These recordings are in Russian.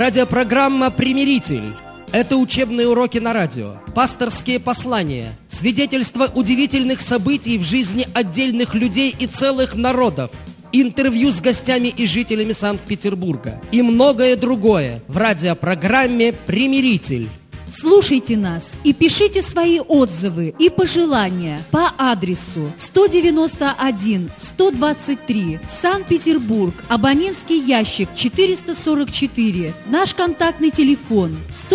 Радиопрограмма «Примиритель». Это учебные уроки на радио, пасторские послания, свидетельства удивительных событий в жизни отдельных людей и целых народов, интервью с гостями и жителями Санкт-Петербурга и многое другое в радиопрограмме «Примиритель». Слушайте нас и пишите свои отзывы и пожелания по адресу 191-123, Санкт-Петербург, абонентский ящик 444, наш контактный телефон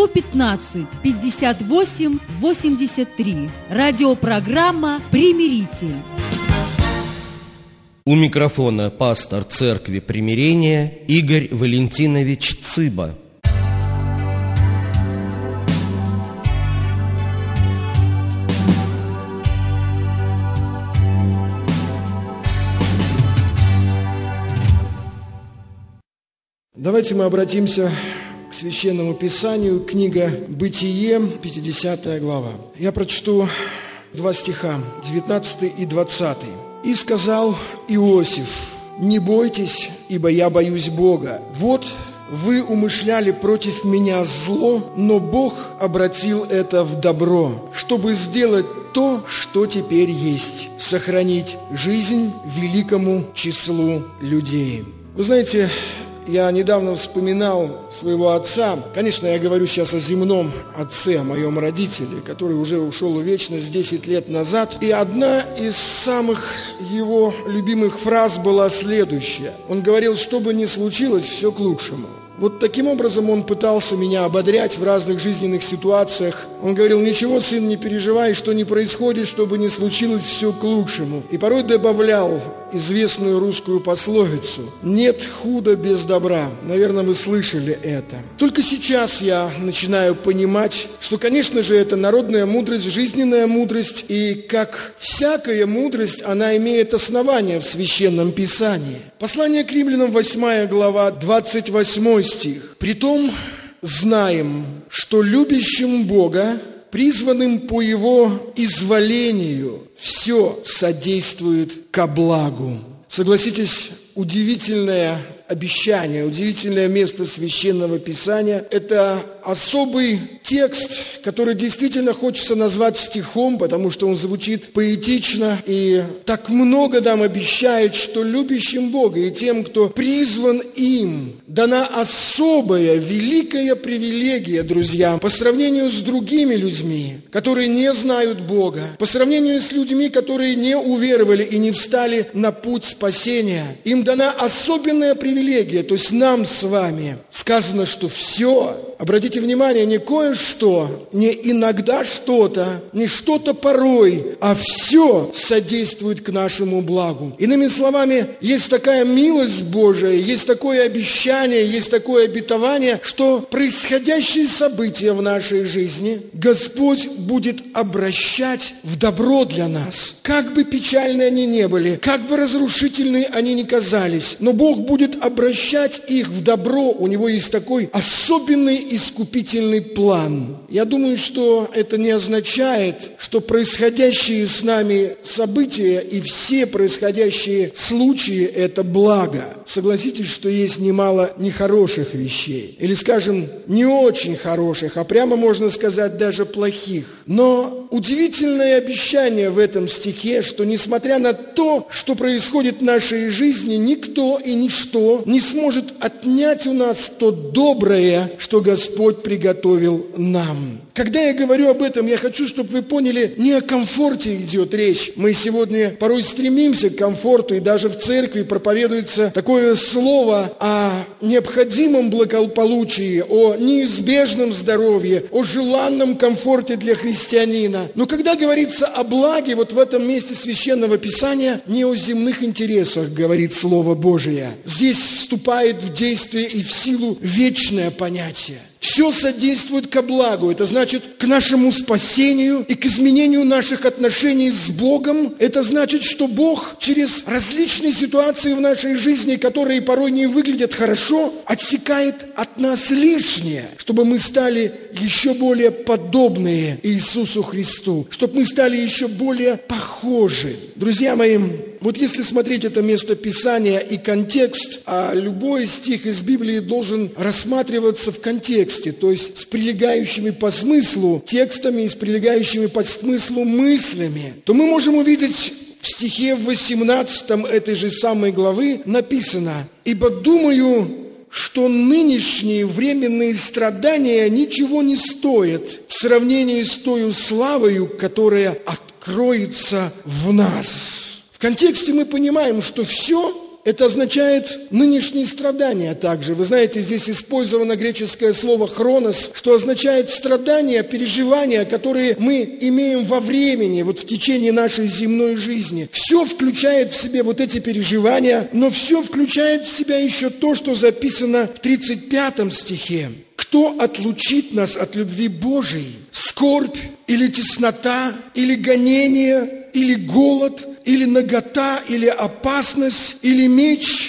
115-58-83. Радиопрограмма «Примиритель». У микрофона пастор Церкви Примирения Игорь Валентинович Цыба. Давайте мы обратимся к Священному Писанию, книга «Бытие», 50 глава. Я прочту 2 стиха, 19 и 20. «И сказал Иосиф: не бойтесь, ибо я боюсь Бога. Вот вы умышляли против меня зло, но Бог обратил это в добро, чтобы сделать то, что теперь есть, сохранить жизнь великому числу людей». Вы знаете, я недавно вспоминал своего отца. Конечно, я говорю сейчас о земном отце, о моем родителе, который уже ушел в вечность 10 лет назад. И одна из самых его любимых фраз была следующая. Он говорил: что бы ни случилось, все к лучшему. Вот таким образом он пытался меня ободрять в разных жизненных ситуациях. Он говорил: ничего, сын, не переживай, что ни происходит, что бы ни случилось, все к лучшему. И порой добавлял известную русскую пословицу: нет худа без добра. Наверное, вы слышали это. Только сейчас я начинаю понимать, что, конечно же, это народная мудрость, жизненная мудрость, и как всякая мудрость, она имеет основание в Священном Писании. Послание к Римлянам, 8 глава, 28 стих. «Притом знаем, что любящим Бога, призванным по Его изволению, все содействует ко благу». Согласитесь, удивительное обещание, удивительное место Священного Писания. Это особый текст, который действительно хочется назвать стихом, потому что он звучит поэтично и так много нам обещает, что любящим Бога и тем, кто призван им, дана особая, великая привилегия, друзья, по сравнению с другими людьми, которые не знают Бога, по сравнению с людьми, которые не уверовали и не встали на путь спасения. Им дана особенная привилегия, то есть нам с вами сказано, что все, обратите внимание, не кое-что, не иногда что-то, не что-то порой, а все содействует к нашему благу. Иными словами, есть такая милость Божия, есть такое обещание, есть такое обетование, что происходящие события в нашей жизни Господь будет обращать в добро для нас. Как бы печальны они ни были, как бы разрушительны они ни казались, но Бог будет обращать их в добро. У Него есть такой особенный искупительный план. Я думаю, что это не означает, что происходящие с нами события и все происходящие случаи – это благо. Согласитесь, что есть немало нехороших вещей. Или, скажем, не очень хороших, а прямо можно сказать даже плохих. Но удивительное обещание в этом стихе, что несмотря на то, что происходит в нашей жизни, никто и ничто не сможет отнять у нас то доброе, что Господь приготовил нам. Когда я говорю об этом, я хочу, чтобы вы поняли, не о комфорте идет речь. Мы сегодня порой стремимся к комфорту, и даже в церкви проповедуется такое слово о необходимом благополучии, о неизбежном здоровье, о желанном комфорте для христианина. Но когда говорится о благе, вот в этом месте Священного Писания, не о земных интересах говорит Слово Божие. Здесь вступает в действие и в силу вечное понятие. Все содействует ко благу. Это значит к нашему спасению и к изменению наших отношений с Богом. Это значит, что Бог через различные ситуации в нашей жизни, которые порой не выглядят хорошо, отсекает от нас лишнее, чтобы мы стали еще более подобные Иисусу Христу, чтобы мы стали еще более похожи. Друзья мои, вот если смотреть это место Писания и контекст, а любой стих из Библии должен рассматриваться в контексте, то есть с прилегающими по смыслу текстами и с прилегающими по смыслу мыслями, то мы можем увидеть в стихе 18 этой же самой главы написано: «Ибо думаю, что нынешние временные страдания ничего не стоят в сравнении с той славою, которая откроется в нас». В контексте мы понимаем, что все это означает нынешние страдания также. Вы знаете, здесь использовано греческое слово «хронос», что означает страдания, переживания, которые мы имеем во времени, вот в течение нашей земной жизни. Все включает в себе вот эти переживания, но все включает в себя еще то, что записано в 35 стихе. «Кто отлучит нас от любви Божией? Скорбь или теснота, или гонение, или голод, или нагота, или опасность, или меч».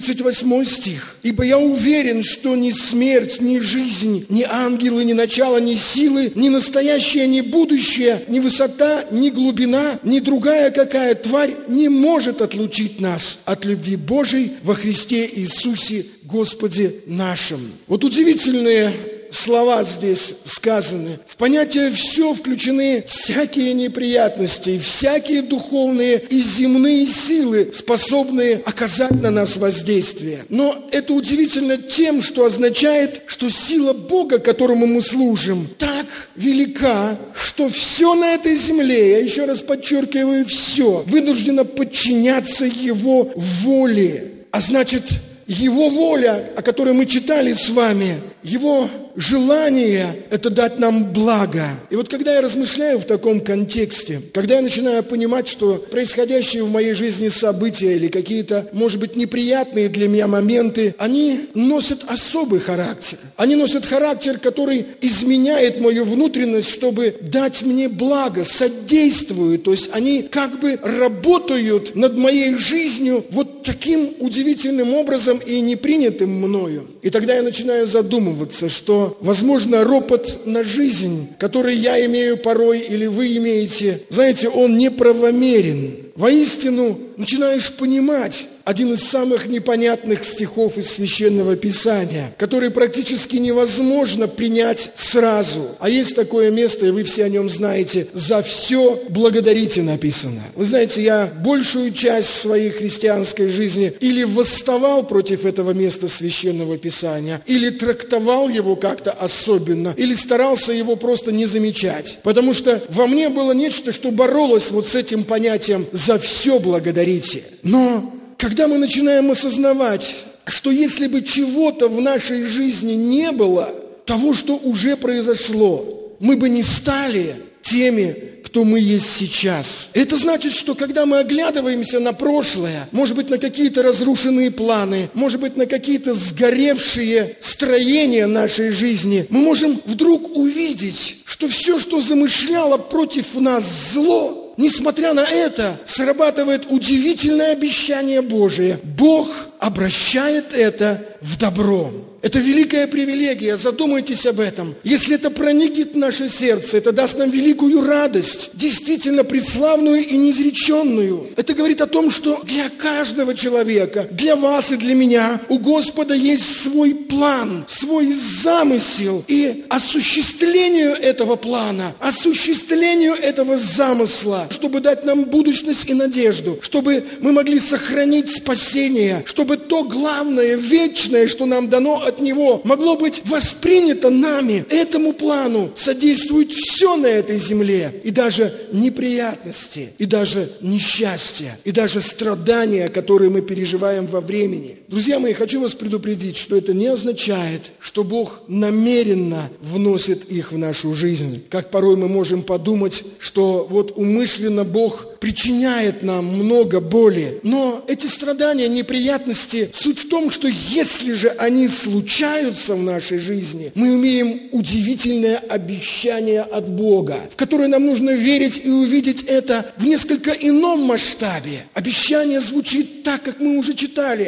38 стих. «Ибо я уверен, что ни смерть, ни жизнь, ни ангелы, ни начало, ни силы, ни настоящее, ни будущее, ни высота, ни глубина, ни другая какая тварь не может отлучить нас от любви Божией во Христе Иисусе Господе нашим». Вот удивительные слова здесь сказаны. В понятие «все» включены всякие неприятности, всякие духовные и земные силы, способные оказать на нас воздействие. Но это удивительно тем, что означает, что сила Бога, которому мы служим, так велика, что все на этой земле, я еще раз подчеркиваю, все, вынуждено подчиняться Его воле. А значит, Его воля, о которой мы читали с вами, Его желание – это дать нам благо. И вот когда я размышляю в таком контексте, когда я начинаю понимать, что происходящие в моей жизни события или какие-то, может быть, неприятные для меня моменты, они носят особый характер. Они носят характер, который изменяет мою внутренность, чтобы дать мне благо, содействуют. То есть они как бы работают над моей жизнью вот таким удивительным образом и непринятым мною. И тогда я начинаю задумываться, что, возможно, ропот на жизнь, который я имею порой или вы имеете, знаете, он неправомерен. Воистину, начинаешь понимать один из самых непонятных стихов из Священного Писания, который практически невозможно принять сразу. А есть такое место, и вы все о нем знаете: «За все благодарите» написано. Вы знаете, я большую часть своей христианской жизни или восставал против этого места Священного Писания, или трактовал его как-то особенно, или старался его просто не замечать. Потому что во мне было нечто, что боролось вот с этим понятием «за все благодарите». Но когда мы начинаем осознавать, что если бы чего-то в нашей жизни не было, того, что уже произошло, мы бы не стали теми, кто мы есть сейчас. Это значит, что когда мы оглядываемся на прошлое, может быть, на какие-то разрушенные планы, может быть, на какие-то сгоревшие строения нашей жизни, мы можем вдруг увидеть, что все, что замышляло против нас зло, несмотря на это, срабатывает удивительное обещание Божие. Бог обращает это в добро. Это великая привилегия, задумайтесь об этом. Если это проникнет в наше сердце, это даст нам великую радость, действительно преславную и неизреченную. Это говорит о том, что для каждого человека, для вас и для меня, у Господа есть свой план, свой замысел. И осуществлению этого плана, осуществлению этого замысла, чтобы дать нам будущность и надежду, чтобы мы могли сохранить спасение, чтобы то главное, вечное, что нам дано от Него, могло быть воспринято нами. Этому плану содействует все на этой земле. И даже неприятности, и даже несчастья, и даже страдания, которые мы переживаем во времени. Друзья мои, хочу вас предупредить, что это не означает, что Бог намеренно вносит их в нашу жизнь. Как порой мы можем подумать, что вот умышленно Бог причиняет нам много боли. Но эти страдания, неприятности, суть в том, что если же они случаются в нашей жизни, мы имеем удивительное обещание от Бога, в которое нам нужно верить и увидеть это в несколько ином масштабе. Обещание звучит так, как мы уже читали. Притом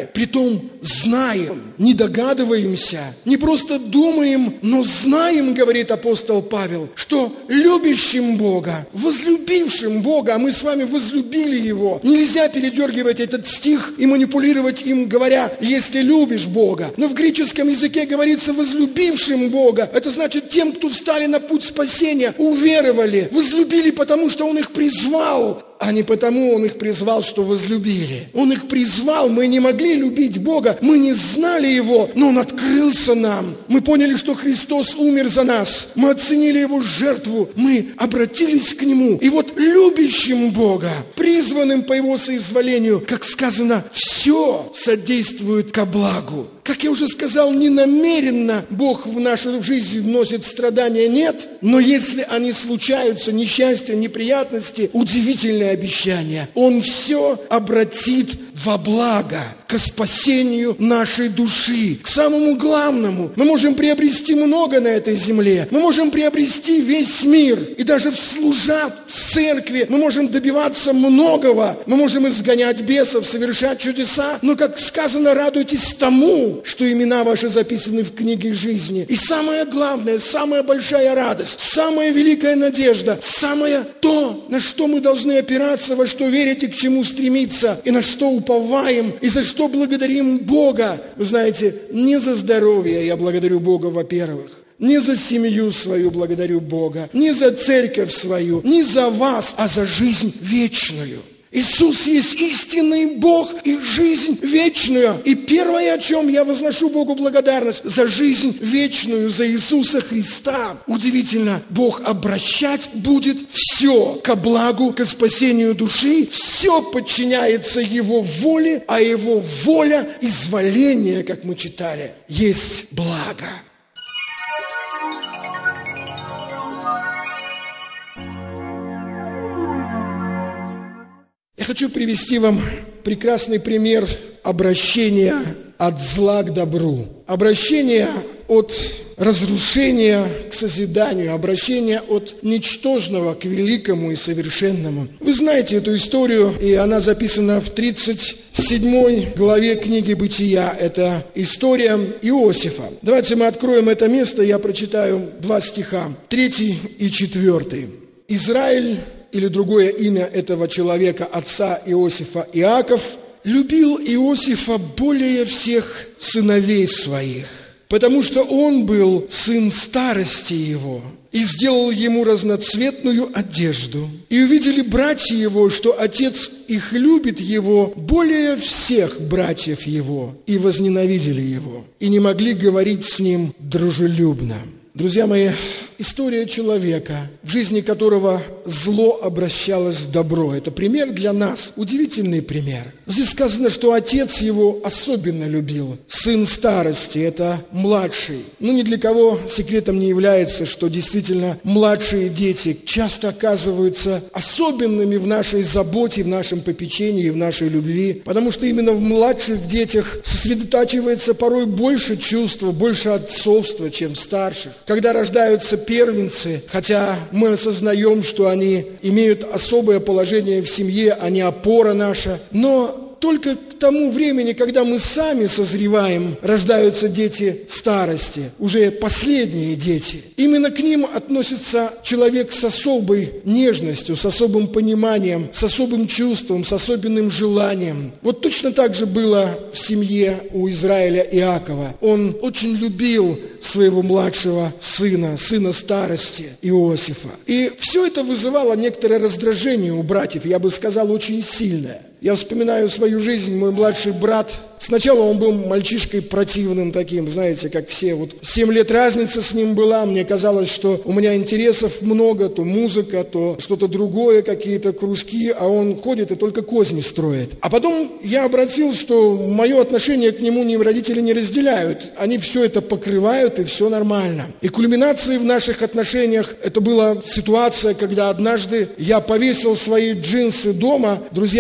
нем знаем, не догадываемся, не просто думаем, но знаем, говорит апостол Павел, что любящим Бога, возлюбившим Бога, а мы с вами возлюбили Его. Нельзя передергивать этот стих и манипулировать им, говоря, если любишь Бога. Но в греческом языке говорится возлюбившим Бога. Это значит тем, кто встали на путь спасения, уверовали, возлюбили, потому что Он их призвал, а не потому Он их призвал, что возлюбили. Он их призвал, мы не могли любить Бога, мы не знали Его, но Он открылся нам. Мы поняли, что Христос умер за нас, мы оценили Его жертву, мы обратились к Нему. И вот любящим Бога, призванным по Его соизволению, как сказано, все содействует ко благу. Как я уже сказал, не намеренно Бог в нашу жизнь вносит страдания, нет. Но если они случаются, несчастья, неприятности, удивительное обещание. Он все обратит во благо, к спасению нашей души, к самому главному. Мы можем приобрести много на этой земле. Мы можем приобрести весь мир. И даже служа в церкви, мы можем добиваться многого. Мы можем изгонять бесов, совершать чудеса. Но, как сказано, радуйтесь тому, что имена ваши записаны в книге жизни. И самое главное, самая большая радость, самая великая надежда, самое то, на что мы должны опираться, во что верить и к чему стремиться, и на что уповаем, и за что благодарим Бога. Вы знаете, не за здоровье я благодарю Бога, во-первых. Не за семью свою благодарю Бога, не за церковь свою, не за вас, а за жизнь вечную. Иисус есть истинный Бог и жизнь вечную. И первое, о чем я возношу Богу благодарность, за жизнь вечную, за Иисуса Христа. Удивительно, Бог обращать будет все ко благу, к спасению души. Все подчиняется Его воле, а Его воля, изволение, как мы читали, есть благо. Я хочу привести вам прекрасный пример обращения от зла к добру. Обращение от разрушения к созиданию, обращение от ничтожного к великому и совершенному. Вы знаете эту историю, и она записана в 37 главе книги «Бытия». Это история Иосифа. Давайте мы откроем это место, я прочитаю 2 стиха, 3 и 4. Израиль, или другое имя этого человека, отца Иосифа, Иаков, любил Иосифа более всех сыновей своих, потому что он был сын старости его, и сделал ему разноцветную одежду. И увидели братья его, что отец их любит его более всех братьев его, и возненавидели его, и не могли говорить с ним дружелюбно. Друзья мои, история человека, в жизни которого зло обращалось в добро. Это пример для нас, удивительный пример. Здесь сказано, что отец его особенно любил. Сын старости, это младший. Ни для кого секретом не является, что действительно младшие дети часто оказываются особенными в нашей заботе, в нашем попечении, в нашей любви. Потому что именно в младших детях сосредотачивается порой больше чувства, больше отцовства, чем в старших. Когда рождаются первенцы, хотя мы осознаем, что они имеют особое положение в семье, они опора наша, но только к тому времени, когда мы сами созреваем, рождаются дети старости, уже последние дети. Именно к ним относится человек с особой нежностью, с особым пониманием, с особым чувством, с особенным желанием. Вот точно так же было в семье у Израиля Иакова. Он очень любил своего младшего сына, сына старости Иосифа. И все это вызывало некоторое раздражение у братьев, я бы сказал, очень сильное. Я вспоминаю свою жизнь, мой младший брат. Сначала он был мальчишкой противным таким, знаете, как все. 7 лет разница с ним была. Мне казалось, что у меня интересов много, то музыка, то что-то другое, какие-то кружки, а он ходит и только козни строит. А потом я обратил, что мое отношение к нему родители не разделяют. Они все это покрывают, и все нормально. И кульминацией в наших отношениях это была ситуация, когда однажды я повесил свои джинсы дома. Друзья мои, я говорю,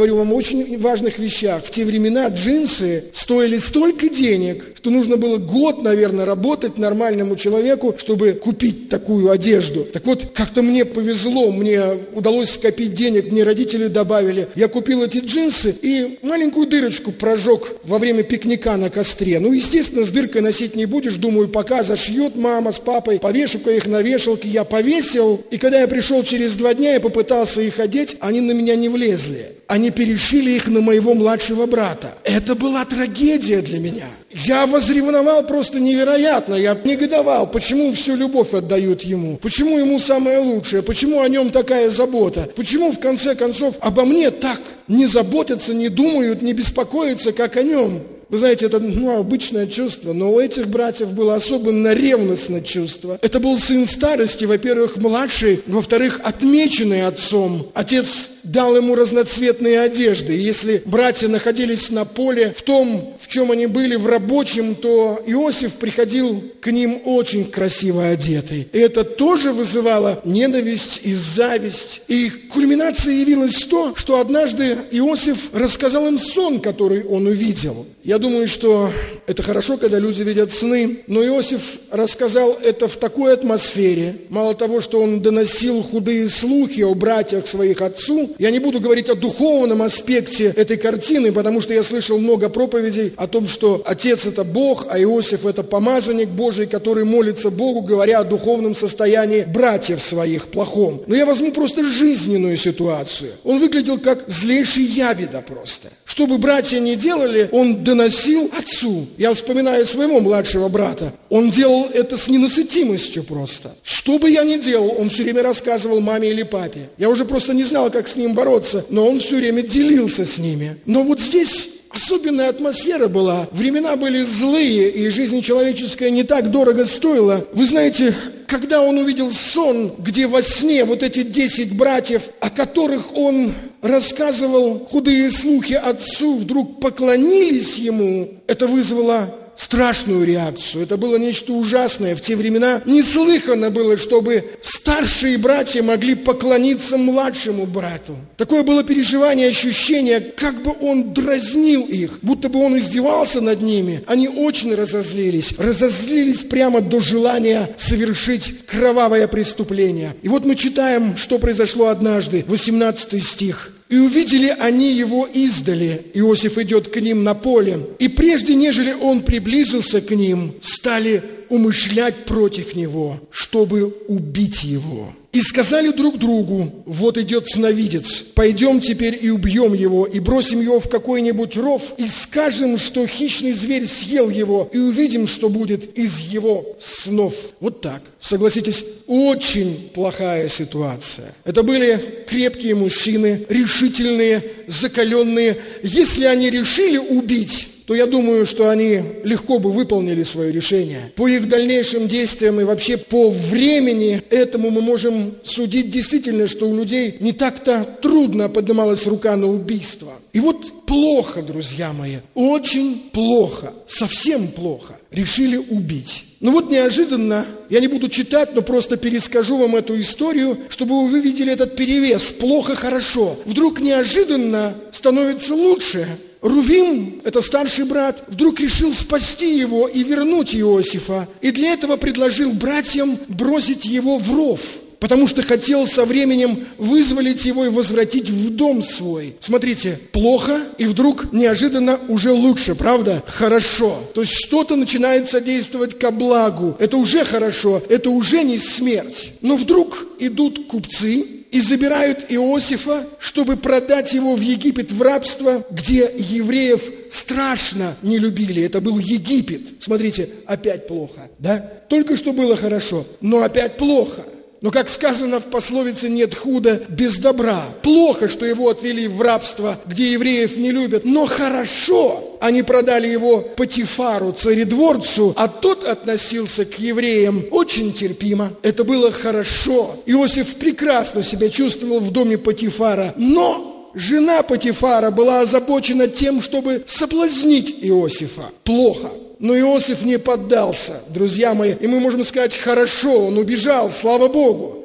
говорю вам о очень важных вещах. В те времена джинсы стоили столько денег, что нужно было год, наверное, работать нормальному человеку, чтобы купить такую одежду. Так вот, как-то мне повезло, мне удалось скопить денег, мне родители добавили. Я купил эти джинсы и маленькую дырочку прожег во время пикника на костре. Ну, естественно, с дыркой носить не будешь. Думаю, пока зашьет мама с папой, повешу-ка их на вешалке. Я повесил, и когда я пришел через 2 дня и попытался их одеть, они на меня не влезли. Они перешили их на моего младшего брата. Это была трагедия для меня. Я возревновал просто невероятно. Я негодовал, почему всю любовь отдают ему, почему ему самое лучшее, почему о нем такая забота, почему в конце концов обо мне так не заботятся, не думают, не беспокоятся, как о нем. Вы знаете, это обычное чувство, но у этих братьев было особенно ревностное чувство. Это был сын старости, во-первых, младший, во-вторых, отмеченный отцом. Отец дал ему разноцветные одежды. И если братья находились на поле в том, в чем они были, в рабочем, то Иосиф приходил к ним очень красиво одетый. И это тоже вызывало ненависть и зависть. И кульминацией явилось то, что однажды Иосиф рассказал им сон, который он увидел. Я думаю, что это хорошо, когда люди видят сны, но Иосиф рассказал это в такой атмосфере. Мало того, что он доносил худые слухи о братьях своих отцу, я не буду говорить о духовном аспекте этой картины, потому что я слышал много проповедей о том, что отец – это Бог, а Иосиф – это помазанник Божий, который молится Богу, говоря о духовном состоянии братьев своих, плохом. Но я возьму просто жизненную ситуацию. Он выглядел как злейший ябеда просто. Что бы братья ни делали, он доносил отцу. Я вспоминаю своего младшего брата. Он делал это с ненасытимостью просто. Что бы я ни делал, он все время рассказывал маме или папе. Я уже просто не знал, как с ним бороться, но он все время делился с ними. Но вот здесь особенная атмосфера была. Времена были злые, и жизнь человеческая не так дорого стоила. Вы знаете, когда он увидел сон, где во сне вот эти 10 братьев, о которых он рассказывал худые слухи отцу, вдруг поклонились ему, это вызвало страшную реакцию. Это было нечто ужасное. В те времена неслыханно было, чтобы старшие братья могли поклониться младшему брату. Такое было переживание, ощущение, как бы он дразнил их, будто бы он издевался над ними. Они очень разозлились прямо до желания совершить кровавое преступление. И вот мы читаем, что произошло однажды, 18 стих. «И увидели они его издали». Иосиф идет к ним на поле. «И прежде, нежели он приблизился к ним, стали умышлять против него, чтобы убить его. И сказали друг другу: вот идет сновидец, пойдем теперь и убьем его, и бросим его в какой-нибудь ров, и скажем, что хищный зверь съел его, и увидим, что будет из его снов». Вот так. Согласитесь, очень плохая ситуация. Это были крепкие мужчины, решительные, закаленные. Если они решили убить, то я думаю, что они легко бы выполнили свое решение. По их дальнейшим действиям и вообще по времени этому мы можем судить действительно, что у людей не так-то трудно поднималась рука на убийство. И вот плохо, друзья мои, очень плохо, совсем плохо решили убить. Ну вот неожиданно, я не буду читать, но просто перескажу вам эту историю, чтобы вы видели этот перевес. Плохо-хорошо. Вдруг неожиданно становится лучше. Рувим, это старший брат, вдруг решил спасти его и вернуть Иосифа. И для этого предложил братьям бросить его в ров, потому что хотел со временем вызволить его и возвратить в дом свой. Смотрите, плохо, и вдруг неожиданно уже лучше, правда? Хорошо. То есть что-то начинает содействовать ко благу. Это уже хорошо, это уже не смерть. Но вдруг идут купцы и забирают Иосифа, чтобы продать его в Египет в рабство, где евреев страшно не любили. Это был Египет. Смотрите, опять плохо, да? Только что было хорошо, но опять плохо. Но, как сказано в пословице, нет худа без добра. Плохо, что его отвели в рабство, где евреев не любят, но хорошо. Они продали его Потифару, царедворцу, а тот относился к евреям очень терпимо. Это было хорошо. Иосиф прекрасно себя чувствовал в доме Потифара, но жена Потифара была озабочена тем, чтобы соблазнить Иосифа. Плохо. Но Иосиф не поддался, друзья мои, и мы можем сказать: хорошо, он убежал, слава Богу.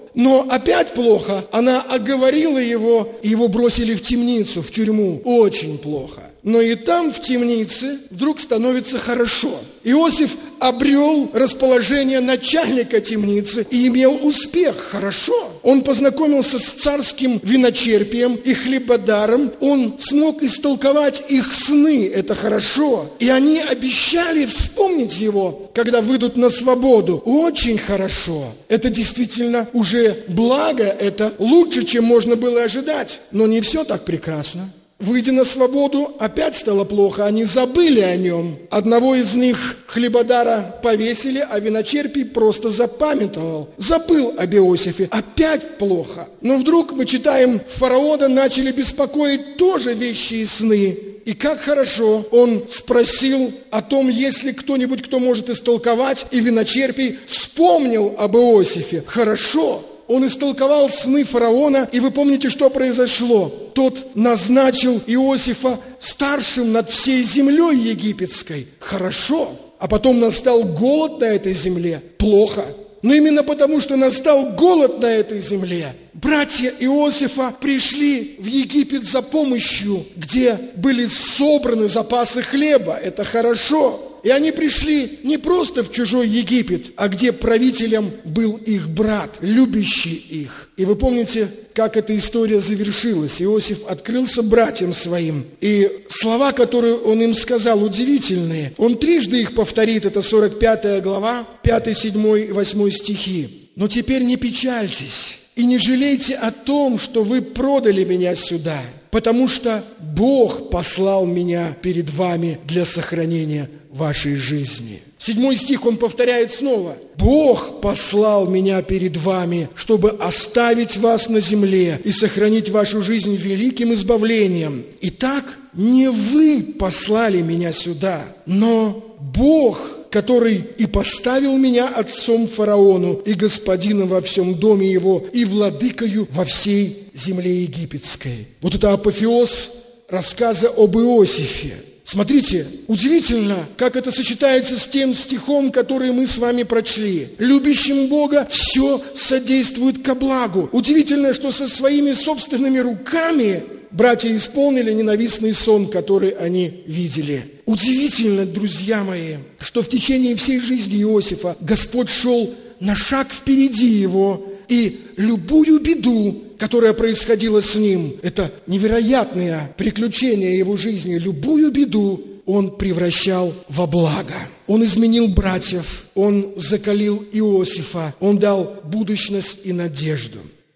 Но опять плохо, она оговорила его, и его бросили в темницу, в тюрьму. Очень плохо. Но и там, в темнице, вдруг становится хорошо. Иосиф обрел расположение начальника темницы и имел успех. Хорошо. Он познакомился с царским виночерпием и хлебодаром. Он смог истолковать их сны. Это хорошо. И они обещали вспомнить его, когда выйдут на свободу. Очень хорошо. Это действительно уже благо. Это лучше, чем можно было ожидать. Но не все так прекрасно. Выйдя на свободу, опять стало плохо, они забыли о нем. Одного из них, хлебодара, повесили, а виночерпий просто запамятовал. Забыл об Иосифе. Опять плохо. Но вдруг, мы читаем, фараона начали беспокоить тоже вещи и сны. И как хорошо, он спросил о том, есть ли кто-нибудь, кто может истолковать, и виночерпий вспомнил об Иосифе. Хорошо. Он истолковал сны фараона, и вы помните, что произошло. Тот назначил Иосифа старшим над всей землей египетской. Хорошо. А потом настал голод на этой земле. Плохо. Но именно потому, что настал голод на этой земле, братья Иосифа пришли в Египет за помощью, где были собраны запасы хлеба. Это хорошо. И они пришли не просто в чужой Египет, а где правителем был их брат, любящий их. И вы помните, как эта история завершилась. Иосиф открылся братьям своим. И слова, которые он им сказал, удивительные. Он трижды их повторит. Это 45 глава, 5, 7 и 8 стихи. «Но теперь не печальтесь и не жалейте о том, что вы продали меня сюда, потому что Бог послал меня перед вами для сохранения вашей жизни». 7 стих он повторяет снова. «Бог послал меня перед вами, чтобы оставить вас на земле и сохранить вашу жизнь великим избавлением. Итак, не вы послали меня сюда, но Бог, который и поставил меня отцом фараону и господином во всем доме его и владыкою во всей земле египетской». Вот это апофеоз рассказа об Иосифе. Смотрите, удивительно, как это сочетается с тем стихом, который мы с вами прочли. «Любящим Бога все содействует ко благу». Удивительно, что со своими собственными руками братья исполнили ненавистный сон, который они видели. Удивительно, друзья мои, что в течение всей жизни Иосифа Господь шел на шаг впереди его, и любую беду, которая происходила с ним, это невероятное приключение его жизни, любую беду он превращал во благо. Он изменил братьев, он закалил Иосифа, он дал будущность и надежду.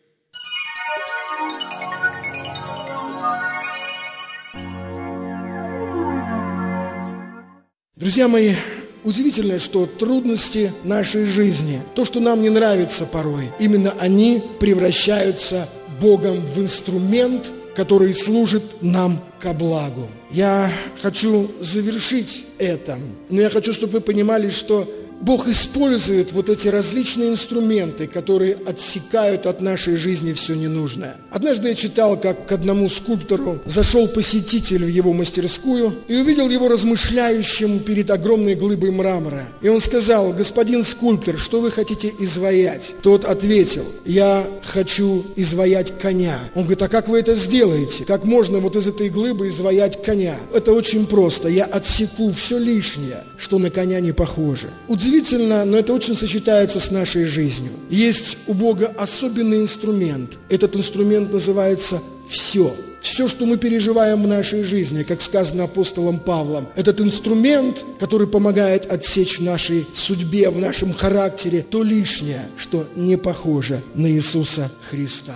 Друзья мои, удивительно, что трудности нашей жизни, то, что нам не нравится порой, именно они превращаются Богом в инструмент, который служит нам ко благу. Я хочу завершить это, но я хочу, чтобы вы понимали, что Бог использует вот эти различные инструменты, которые отсекают от нашей жизни все ненужное. Однажды я читал, как к одному скульптору зашел посетитель в его мастерскую и увидел его размышляющим перед огромной глыбой мрамора. И он сказал: «Господин скульптор, что вы хотите изваять?» Тот ответил: «Я хочу изваять коня». Он говорит: «А как вы это сделаете? Как можно вот из этой глыбы изваять коня?» «Это очень просто. Я отсеку все лишнее, что на коня не похоже». Удивительно, но это очень сочетается с нашей жизнью. Есть у Бога особенный инструмент. Этот инструмент называется «все». Все, что мы переживаем в нашей жизни, как сказано апостолом Павлом, этот инструмент, который помогает отсечь в нашей судьбе, в нашем характере то лишнее, что не похоже на Иисуса Христа.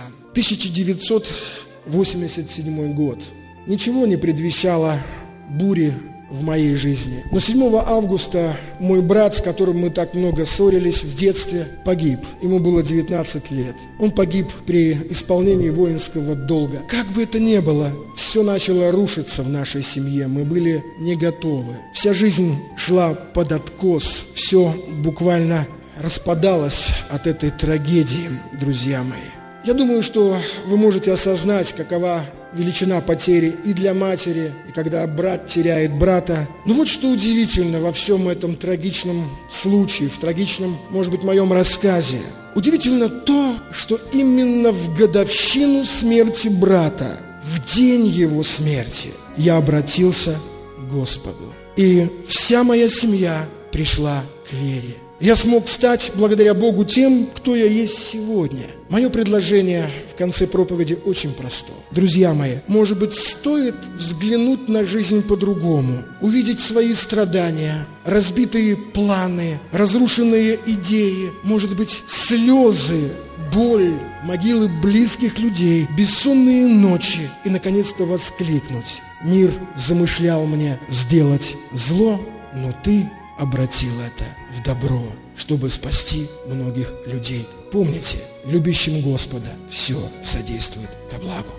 1987 год. Ничего не предвещало бури в моей жизни. Но 7 августа мой брат, с которым мы так много ссорились в детстве, погиб. Ему было 19 лет. Он погиб при исполнении воинского долга. Как бы это ни было, все начало рушиться в нашей семье. Мы были не готовы. Вся жизнь шла под откос. Все буквально распадалось от этой трагедии, друзья мои. Я думаю, что вы можете осознать, какова величина потери и для матери, и когда брат теряет брата. Но вот что удивительно во всем этом трагичном случае, в трагичном, может быть, моем рассказе. Удивительно то, что именно в годовщину смерти брата, в день его смерти, я обратился к Господу. И вся моя семья пришла к вере. Я смог стать, благодаря Богу, тем, кто я есть сегодня. Мое предложение в конце проповеди очень простое. Друзья мои, может быть, стоит взглянуть на жизнь по-другому, увидеть свои страдания, разбитые планы, разрушенные идеи, может быть, слезы, боль, могилы близких людей, бессонные ночи и, наконец-то, воскликнуть: «Мир замышлял мне сделать зло, но ты обратил это в добро, чтобы спасти многих людей». Помните, любящим Господа все содействует ко благу.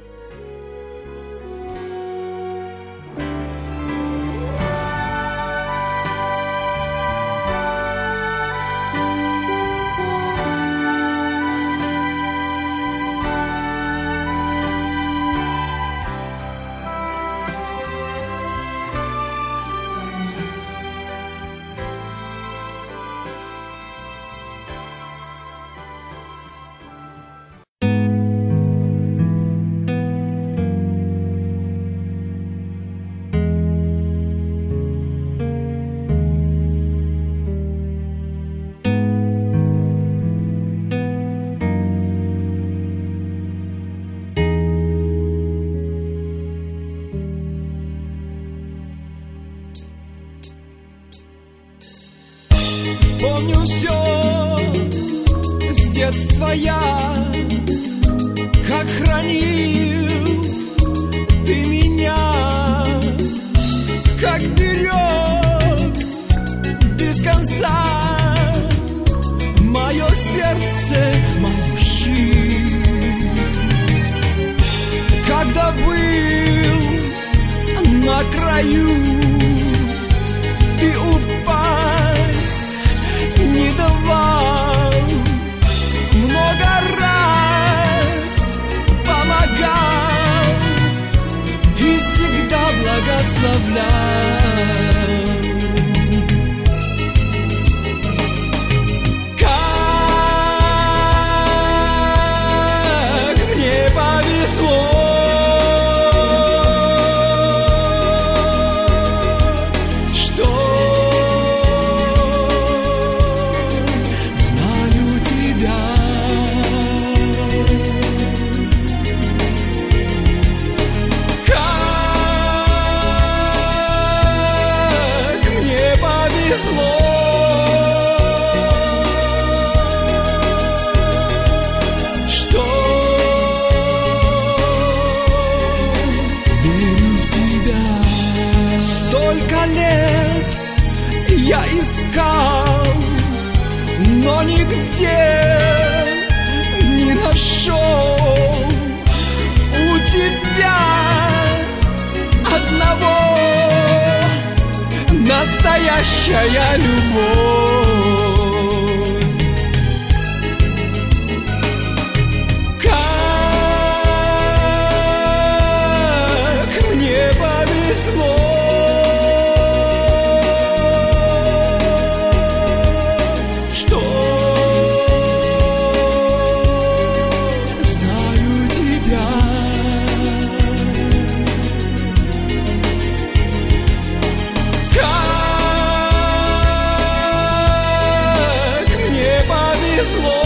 Помню все с детства я, как хранил ты меня, как берег без конца мое сердце, мою жизнь. Когда был на краю, ты упасть не давал, много раз помогал и всегда благословлял. Как мне повезло, что верю в тебя. Столько лет я искал, но нигде не нашел у тебя одного настоящая любовь. Как мне повезло, что знаю тебя. Повезло,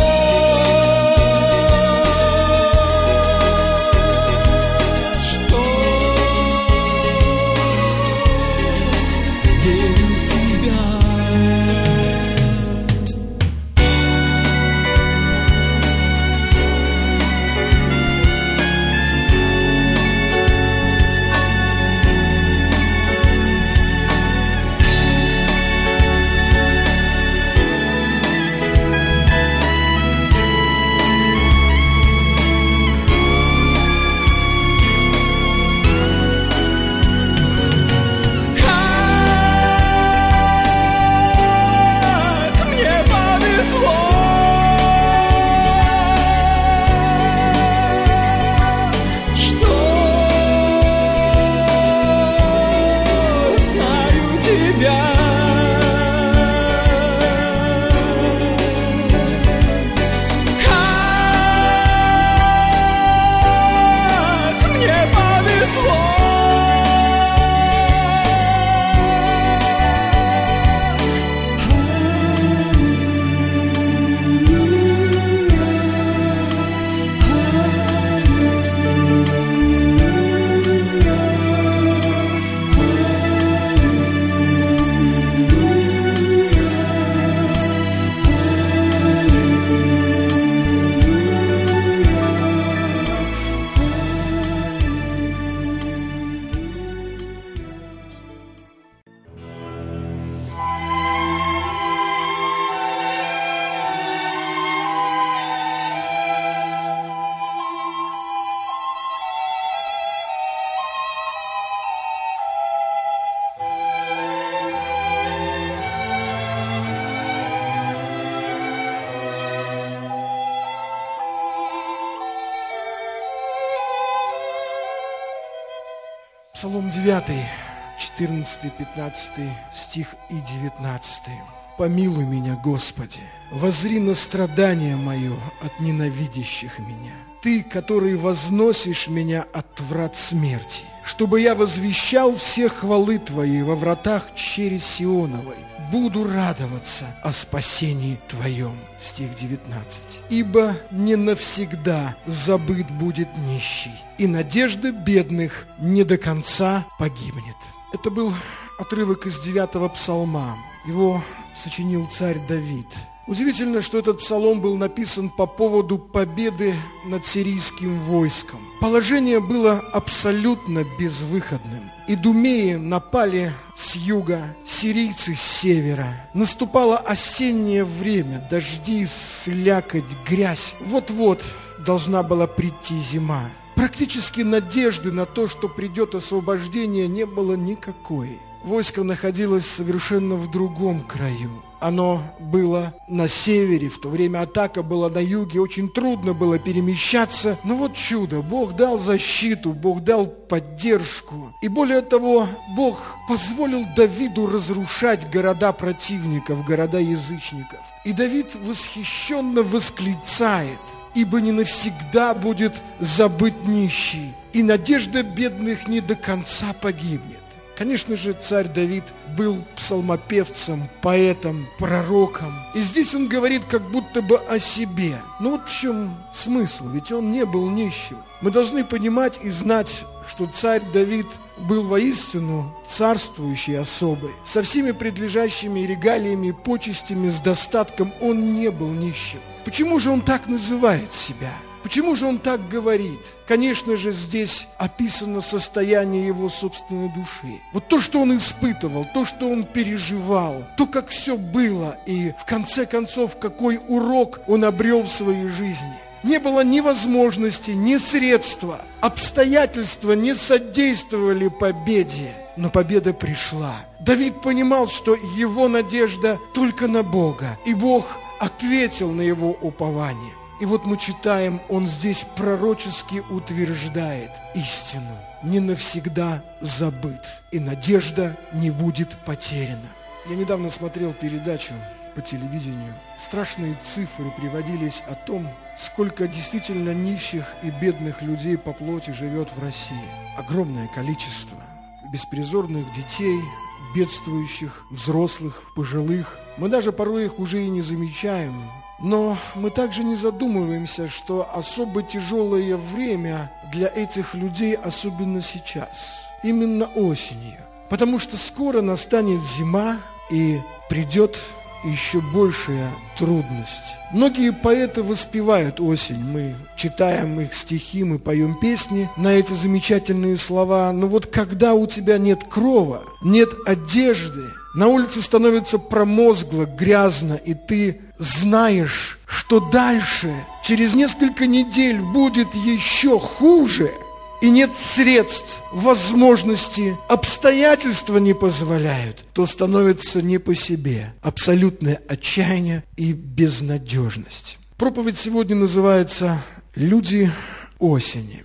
что Псалом 9, 14, 15 стих и 19. «Помилуй меня, Господи, воззри на страдание мое от ненавидящих меня. Ты, который возносишь меня от врат смерти, чтобы я возвещал все хвалы Твои во вратах чери Сионовой. Буду радоваться о спасении Твоем». Стих 19. «Ибо не навсегда забыт будет нищий, и надежда бедных не до конца погибнет». Это был отрывок из 9-го псалма. Его сочинил царь Давид. Удивительно, что этот псалом был написан по поводу победы над сирийским войском. Положение было абсолютно безвыходным. Идумеи напали с юга, сирийцы с севера. Наступало осеннее время, дожди, слякоть, грязь. Вот-вот должна была прийти зима. Практически надежды на то, что придет освобождение, не было никакой. Войско находилось совершенно в другом краю. Оно было на севере, в то время атака была на юге, очень трудно было перемещаться. Но вот чудо, Бог дал защиту, Бог дал поддержку. И более того, Бог позволил Давиду разрушать города противников, города язычников. И Давид восхищенно восклицает: «Ибо не навсегда будет забыт нищий, и надежда бедных не до конца погибнет». Конечно же, царь Давид был псалмопевцем, поэтом, пророком. И здесь он говорит как будто бы о себе. Но вот в чем смысл? Ведь он не был нищим. Мы должны понимать и знать, что царь Давид был воистину царствующей особой. Со всеми предлежащими регалиями, почестями, с достатком он не был нищим. Почему же он так называет себя? Почему же он так говорит? Конечно же, здесь описано состояние его собственной души. Вот то, что он испытывал, то, что он переживал, то, как все было, и в конце концов, какой урок он обрел в своей жизни. Не было ни возможности, ни средства, обстоятельства не содействовали победе, но победа пришла. Давид понимал, что его надежда только на Бога, и Бог ответил на его упование. И вот мы читаем, он здесь пророчески утверждает истину: не навсегда забыт, и надежда не будет потеряна. Я недавно смотрел передачу по телевидению. Страшные цифры приводились о том, сколько действительно нищих и бедных людей по плоти живет в России. Огромное количество беспризорных детей, бедствующих взрослых, пожилых. Мы даже порой их уже и не замечаем. Но мы также не задумываемся, что особо тяжелое время для этих людей, особенно сейчас, именно осенью. Потому что скоро настанет зима, и придет еще большая трудность. Многие поэты воспевают осень. Мы читаем их стихи, мы поем песни на эти замечательные слова. Но вот когда у тебя нет крова, нет одежды, на улице становится промозгло, грязно, и ты знаешь, что дальше, через несколько недель, будет еще хуже, и нет средств, возможностей, обстоятельства не позволяют, то становится не по себе. Абсолютное отчаяние и безнадежность. Проповедь сегодня называется «Люди осени».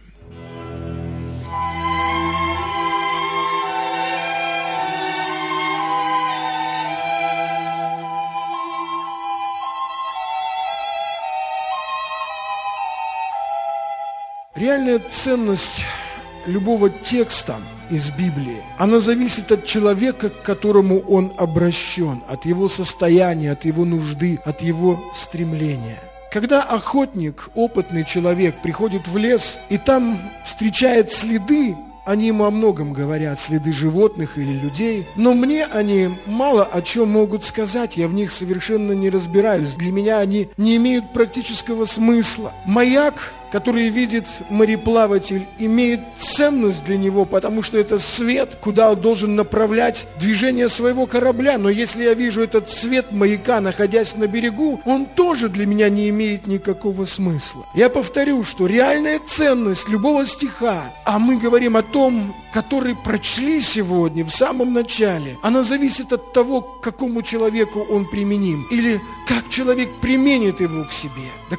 Реальная ценность любого текста из Библии, она зависит от человека, к которому он обращен, от его состояния, от его нужды, от его стремления. Когда охотник, опытный человек, приходит в лес и там встречает следы, они ему о многом говорят, следы животных или людей, но мне они мало о чем могут сказать, я в них совершенно не разбираюсь. Для меня они не имеют практического смысла. Маяк, который видит мореплаватель, имеет ценность для него, потому что это свет, куда он должен направлять движение своего корабля. Но если я вижу этот свет маяка, находясь на берегу, он тоже для меня не имеет никакого смысла. Я повторю, что реальная ценность любого стиха, а мы говорим о том, который прочли сегодня в самом начале, она зависит от того, к какому человеку он применим, или как человек применит его к себе. Так вот,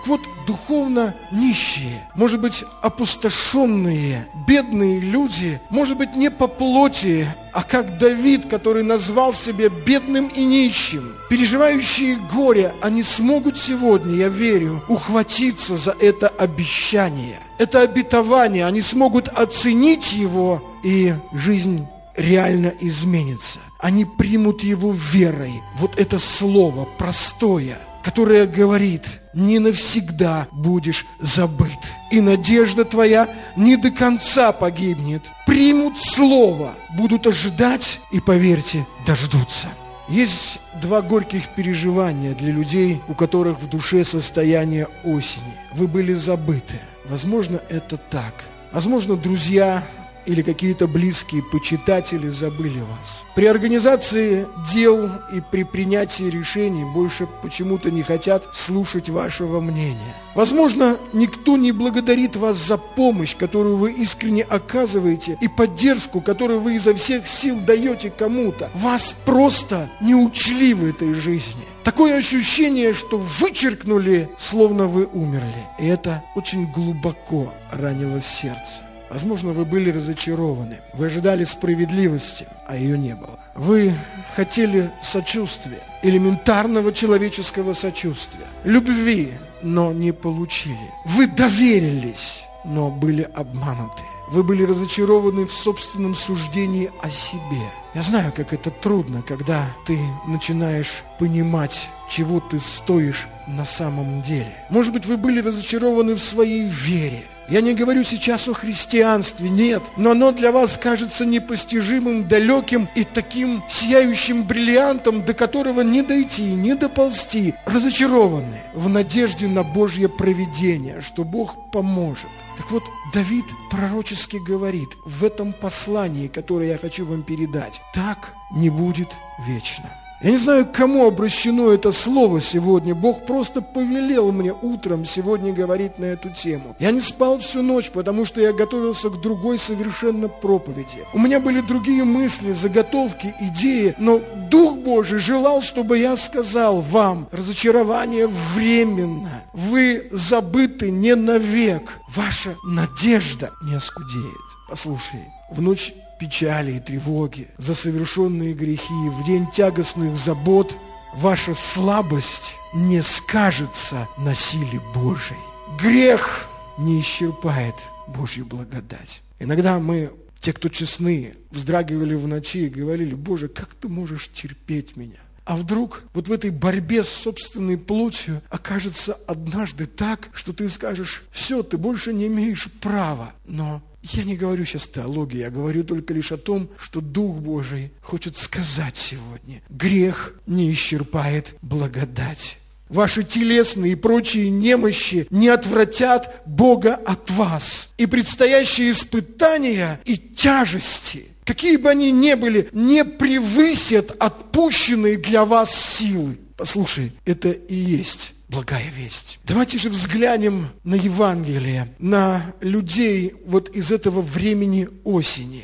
духовно нищие, может быть, опустошенные, бедные люди, может быть, не по плоти, а как Давид, который назвал себя бедным и нищим, переживающие горе, они смогут сегодня, я верю, ухватиться за это обещание, это обетование, они смогут оценить его, и жизнь реально изменится. Они примут его верой. Вот это слово простое, которое говорит: не навсегда будешь забыт, и надежда твоя не до конца погибнет. Примут слово, будут ожидать и, поверьте, дождутся. Есть два горьких переживания для людей, у которых в душе состояние осени. Вы были забыты. Возможно, это так. Возможно, друзья или какие-то близкие почитатели забыли вас. При организации дел и при принятии решений больше почему-то не хотят слушать вашего мнения. Возможно, никто не благодарит вас за помощь, которую вы искренне оказываете, и поддержку, которую вы изо всех сил даете кому-то. Вас просто не учли в этой жизни. Такое ощущение, что вычеркнули, словно вы умерли. И это очень глубоко ранило сердце. Возможно, вы были разочарованы. Вы ожидали справедливости, а ее не было. Вы хотели сочувствия, элементарного человеческого сочувствия, любви, но не получили. Вы доверились, но были обмануты. Вы были разочарованы в собственном суждении о себе. Я знаю, как это трудно, когда ты начинаешь понимать, чего ты стоишь на самом деле. Может быть, вы были разочарованы в своей вере. Я не говорю сейчас о христианстве, нет, но оно для вас кажется непостижимым, далеким и таким сияющим бриллиантом, до которого не дойти, не доползти. Разочарованы в надежде на Божье провидение, что Бог поможет. Так вот, Давид пророчески говорит в этом послании, которое я хочу вам передать: так не будет вечно. Я не знаю, к кому обращено это слово сегодня. Бог просто повелел мне утром сегодня говорить на эту тему. Я не спал всю ночь, потому что я готовился к другой совершенно проповеди. У меня были другие мысли, заготовки, идеи, но Дух Божий желал, чтобы я сказал вам: разочарование временно. Вы забыты не навек. Ваша надежда не оскудеет. Послушай, в ночь печали и тревоги за совершенные грехи, в день тягостных забот, ваша слабость не скажется на силе Божией. Грех не исчерпает Божью благодать. Иногда мы, те, кто честные, вздрагивали в ночи и говорили: Боже, как ты можешь терпеть меня? А вдруг вот в этой борьбе с собственной плотью окажется однажды так, что ты скажешь: все, ты больше не имеешь права. Но я не говорю сейчас теологии, я говорю только лишь о том, что Дух Божий хочет сказать сегодня: грех не исчерпает благодать. Ваши телесные и прочие немощи не отвратят Бога от вас. И предстоящие испытания и тяжести, какие бы они ни были, не превысят отпущенные для вас силы. Послушай, это и есть благая весть. Давайте же взглянем на Евангелие, на людей вот из этого времени осени.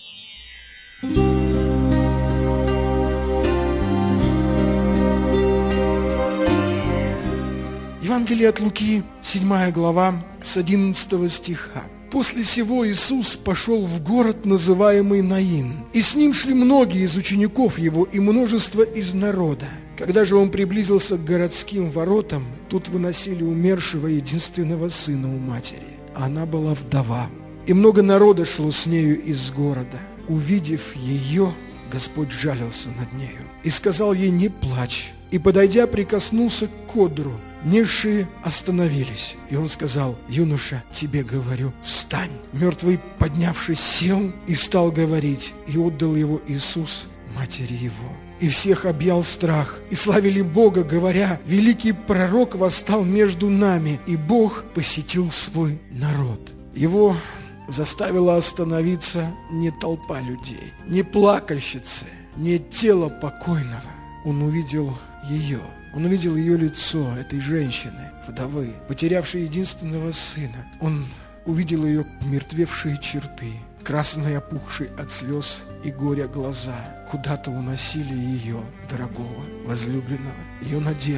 Евангелие от Луки, 7 глава, с 11 стиха. После сего Иисус пошел в город, называемый Наин, и с ним шли многие из учеников его и множество из народа. Когда же он приблизился к городским воротам, тут выносили умершего единственного сына у матери, а она была вдова. И много народа шло с нею из города. Увидев ее, Господь жалился над нею и сказал ей: не плачь. И, подойдя, прикоснулся к кодру. Несшие остановились. И он сказал: юноша, тебе говорю, встань. Мертвый, поднявшись, сел и стал говорить. И отдал его Иисус матери его. И всех объял страх, и славили Бога, говоря: великий пророк восстал между нами, и Бог посетил свой народ. Его заставила остановиться не толпа людей, не плакальщицы, не тело покойного. Он увидел ее. Он увидел ее лицо, этой женщины, вдовы, потерявшей единственного сына. Он увидел ее мертвевшие черты, красные, опухшие от слез и горя глаза. Куда-то уносили ее, дорогого, возлюбленного, ее надежду,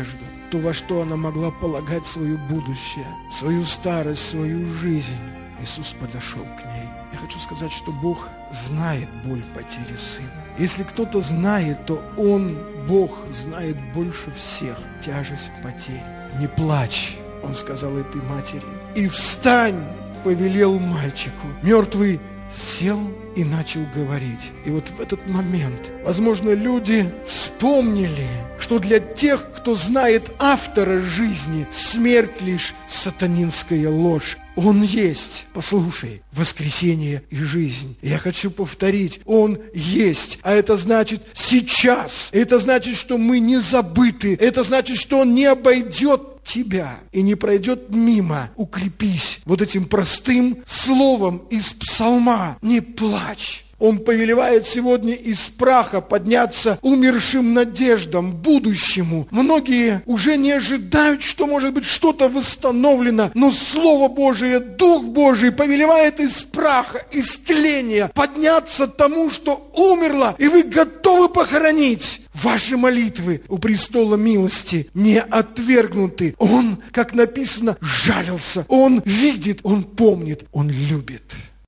то, во что она могла полагать свое будущее, свою старость, свою жизнь. Иисус подошел к ней. Я хочу сказать, что Бог знает боль потери сына. Если кто-то знает, то Он, Бог, знает больше всех тяжесть потерь. Не плачь, Он сказал этой матери, и встань, повелел мальчику. Мертвый сел и начал говорить. И вот в этот момент, возможно, люди вспомнили, что для тех, кто знает автора жизни, смерть лишь сатанинская ложь. Он есть, послушай, воскресение и жизнь. Я хочу повторить, Он есть, а это значит сейчас. Это значит, что мы не забыты. Это значит, что Он не обойдет тебя и не пройдет мимо. Укрепись вот этим простым словом из псалма. Не плачь. Он повелевает сегодня из праха подняться умершим надеждам, будущему. Многие уже не ожидают, что может быть что-то восстановлено, но Слово Божие, Дух Божий повелевает из праха, из тления подняться тому, что умерло, и вы готовы похоронить. Ваши молитвы у престола милости не отвергнуты. Он, как написано, жалился. Он видит, Он помнит, Он любит.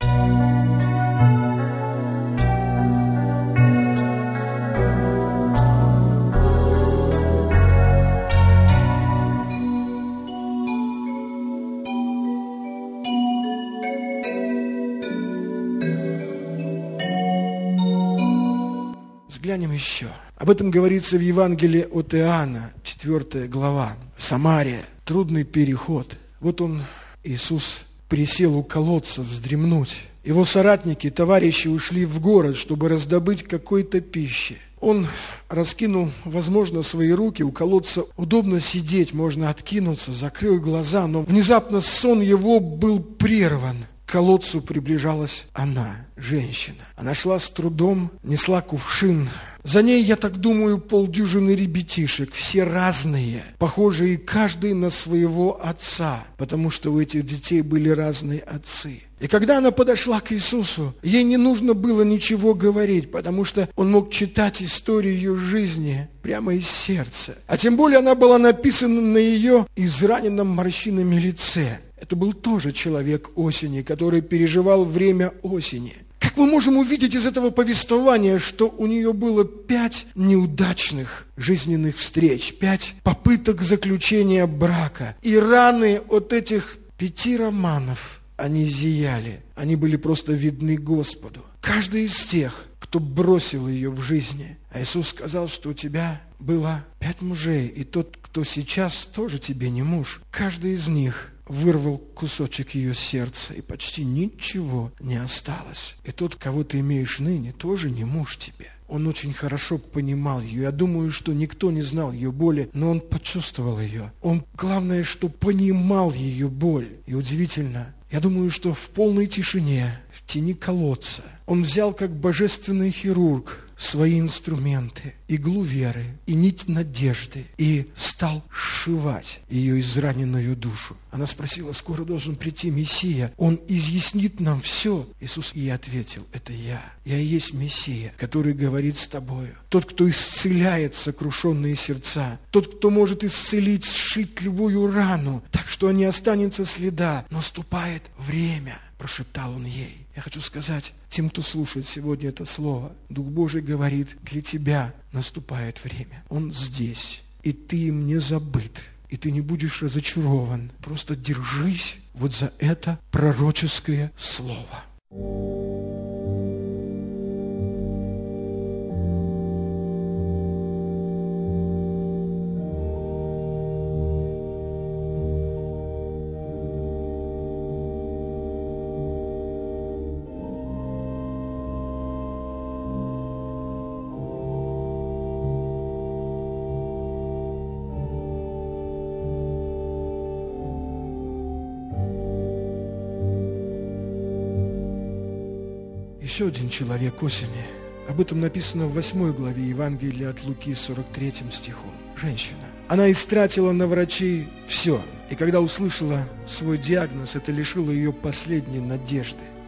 Взглянем еще. Об этом говорится в Евангелии от Иоанна, 4 глава. Самария, трудный переход. Вот он, Иисус, присел у колодца вздремнуть. Его соратники, товарищи ушли в город, чтобы раздобыть какой-то пищи. Он раскинул, возможно, свои руки, у колодца удобно сидеть, можно откинуться, закрыл глаза, но внезапно сон его был прерван. К колодцу приближалась она, женщина. Она шла с трудом, несла кувшин. За ней, я так думаю, полдюжины ребятишек, все разные, похожие каждый на своего отца, потому что у этих детей были разные отцы. И когда она подошла к Иисусу, ей не нужно было ничего говорить, потому что Он мог читать историю ее жизни прямо из сердца. А тем более она была написана на ее израненном морщинами лице. Это был тоже человек осени, который переживал время осени. Как мы можем увидеть из этого повествования, что у нее было 5 неудачных жизненных встреч, 5 попыток заключения брака. И раны от этих 5 романов, они зияли, они были просто видны Господу. Каждый из тех, кто бросил ее в жизни. А Иисус сказал, что у тебя было 5 мужей, и тот, кто сейчас, тоже тебе не муж. Каждый из них вырвал кусочек ее сердца, и почти ничего не осталось. И тот, кого ты имеешь ныне, тоже не муж тебе. Он очень хорошо понимал ее. Я думаю, что никто не знал ее боли, но он почувствовал ее. Он, главное, что понимал ее боль. И удивительно, я думаю, что в полной тишине, в тени колодца, он взял, как божественный хирург, свои инструменты, иглу веры и нить надежды, и стал сшивать ее израненную душу. Она спросила, скоро должен прийти Мессия, Он изъяснит нам все. Иисус ей ответил, это я и есть Мессия, который говорит с тобою. Тот, кто исцеляет сокрушенные сердца, тот, кто может исцелить, сшить любую рану, так что не останется следа. Наступает время, прошептал Он ей. Я хочу сказать тем, кто слушает сегодня это слово, Дух Божий говорит, для тебя наступает время. Он здесь, и ты им не забыт, и ты не будешь разочарован. Просто держись вот за это пророческое слово. Еще один человек осени. Об этом написано в 8 главе Евангелия от Луки, 43 стихом. Женщина. Она истратила на врачей все. И когда услышала свой диагноз, это лишило ее последней надежды.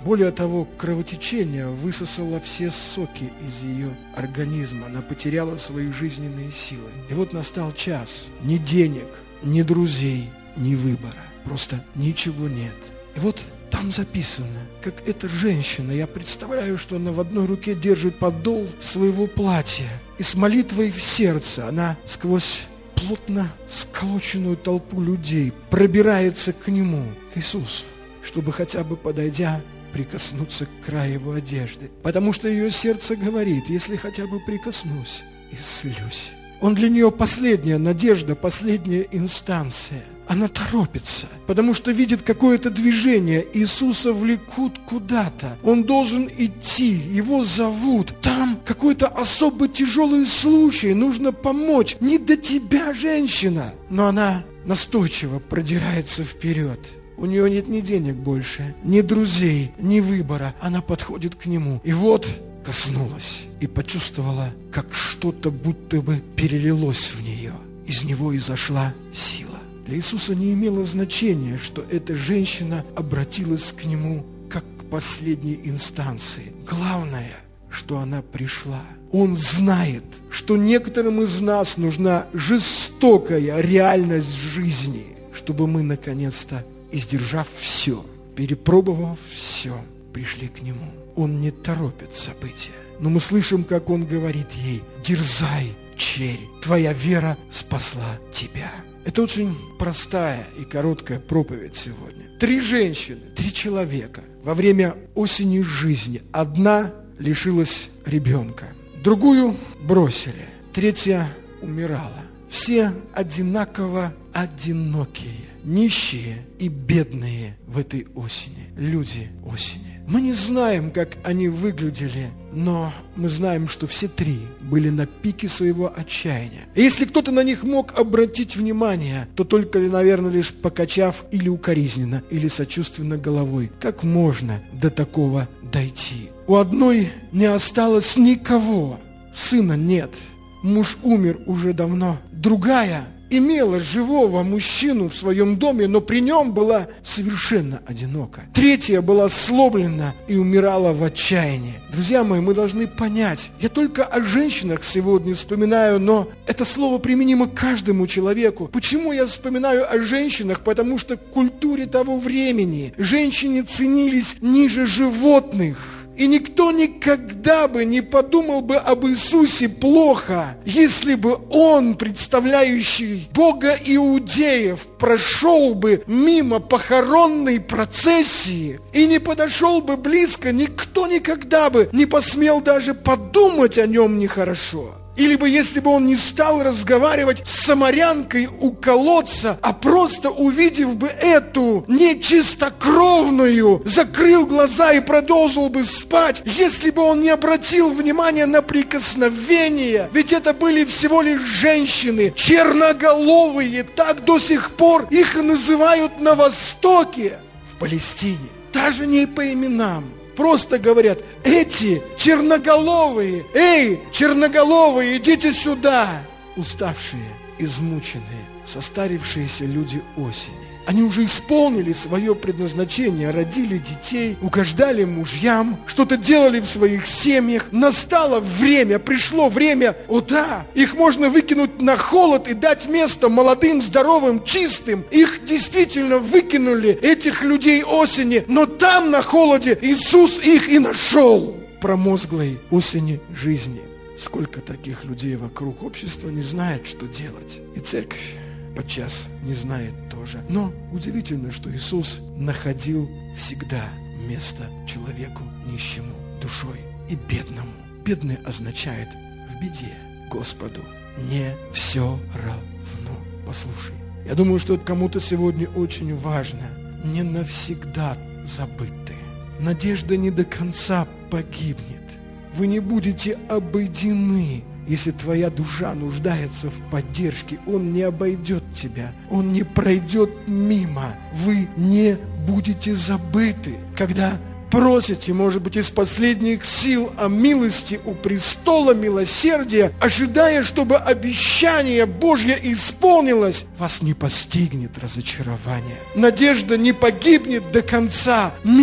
Более того, кровотечение высосало все соки из ее организма. Она потеряла свои жизненные силы. И вот настал час. Ни денег, ни друзей, ни выбора. Просто ничего нет. И вот там записано, как эта женщина, я представляю, что она в одной руке держит подол своего платья. И с молитвой в сердце она сквозь плотно сколоченную толпу людей пробирается к нему, к Иисусу, чтобы хотя бы подойдя, прикоснуться к краю его одежды. Потому что ее сердце говорит, если хотя бы прикоснусь, исцелюсь. Он для нее последняя надежда, последняя инстанция. Она торопится, потому что видит какое-то движение. Иисуса влекут куда-то. Он должен идти, его зовут. Там какой-то особо тяжелый случай, нужно помочь. Не до тебя, женщина. Но она настойчиво продирается вперед. У нее нет ни денег больше, ни друзей, ни выбора. Она подходит к нему. И вот коснулась и почувствовала, как что-то будто бы перелилось в нее. Из него изошла сила. Для Иисуса не имело значения, что эта женщина обратилась к Нему как к последней инстанции. Главное, что она пришла. Он знает, что некоторым из нас нужна жестокая реальность жизни, чтобы мы, наконец-то, издержав все, перепробовав все, пришли к Нему. Он не торопит события. Но мы слышим, как Он говорит ей: «Дерзай, черь, твоя вера спасла тебя». Это очень простая и короткая проповедь сегодня. 3 женщины, 3 человека во время осени жизни. Одна лишилась ребенка, другую бросили, третья умирала. Все одинаково одинокие, нищие и бедные в этой осени, люди осени. Мы не знаем, как они выглядели, но мы знаем, что все 3 были на пике своего отчаяния. И если кто-то на них мог обратить внимание, то только, наверное, лишь покачав или укоризненно, или сочувственно головой. Как можно до такого дойти? У одной не осталось никого, сына нет, муж умер уже давно. Другая имела живого мужчину в своем доме, но при нем была совершенно одинока. Третья была сломлена и умирала в отчаянии. Друзья мои, мы должны понять, я только о женщинах сегодня вспоминаю, но это слово применимо к каждому человеку. Почему я вспоминаю о женщинах? Потому что в культуре того времени женщины ценились ниже животных. И никто никогда бы не подумал бы об Иисусе плохо, если бы Он, представляющий Бога иудеев, прошел бы мимо похоронной процессии и не подошел бы близко, никто никогда бы не посмел даже подумать о нем нехорошо. Или бы, если бы он не стал разговаривать с самарянкой у колодца, а просто, увидев бы эту нечистокровную, закрыл глаза и продолжил бы спать, если бы он не обратил внимания на прикосновение. Ведь это были всего лишь женщины, черноголовые, так до сих пор их и называют на Востоке, в Палестине. Даже не по именам. Просто говорят: эти черноголовые, эй, черноголовые, идите сюда. Уставшие, измученные, состарившиеся люди осени. Они уже исполнили свое предназначение, родили детей, угождали мужьям, что-то делали в своих семьях. Настало время, пришло время, о да, их можно выкинуть на холод и дать место молодым, здоровым, чистым. Их действительно выкинули, этих людей осени, но там на холоде Иисус их и нашел. Промозглой осени жизни. Сколько таких людей вокруг, общества не знает, что делать. И церковь подчас не знает тоже. Но удивительно, что Иисус находил всегда место человеку нищему душой и бедному. Бедный означает в беде. Господу не все равно. Послушай, я думаю, что кому-то сегодня очень важно не навсегда забыты. Надежда не до конца погибнет. Вы не будете обойдены. Если твоя душа нуждается в поддержке, Он не обойдет тебя, Он не пройдет мимо. Вы не будете забыты. Когда просите, может быть, из последних сил о милости у престола милосердия, ожидая, чтобы обещание Божье исполнилось, вас не постигнет разочарование. Надежда не погибнет до конца. Мир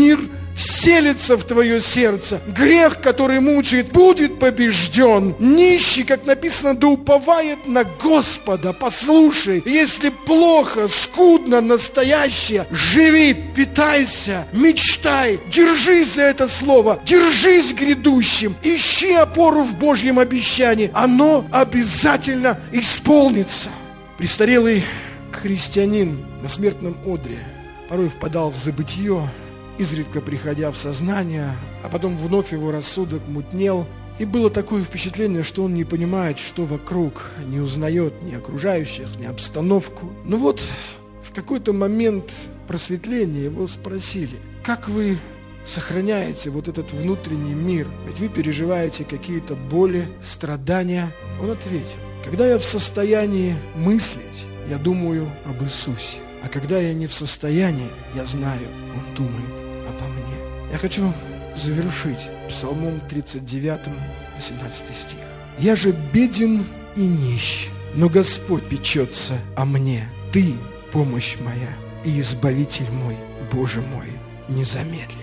вселится в твое сердце. Грех, который мучает, будет побежден. Нищий, как написано, да уповает на Господа. Послушай, если плохо, скудно, настоящее, живи, питайся, мечтай, держись за это слово, держись грядущим, ищи опору в Божьем обещании. Оно обязательно исполнится. Престарелый христианин на смертном одре порой впадал в забытье, изредка приходя в сознание, а потом вновь его рассудок мутнел. И было такое впечатление, что он не понимает, что вокруг, не узнает ни окружающих, ни обстановку. Но вот в какой-то момент просветления его спросили: как вы сохраняете вот этот внутренний мир? Ведь вы переживаете какие-то боли, страдания. Он ответил: когда я в состоянии мыслить, я думаю об Иисусе. А когда я не в состоянии, я знаю, Он думает обо мне. Я хочу завершить Псалмом 39, 18 стих. «Я же беден и нищ, но Господь печется о мне. Ты – помощь моя и избавитель мой, Боже мой, не замедли».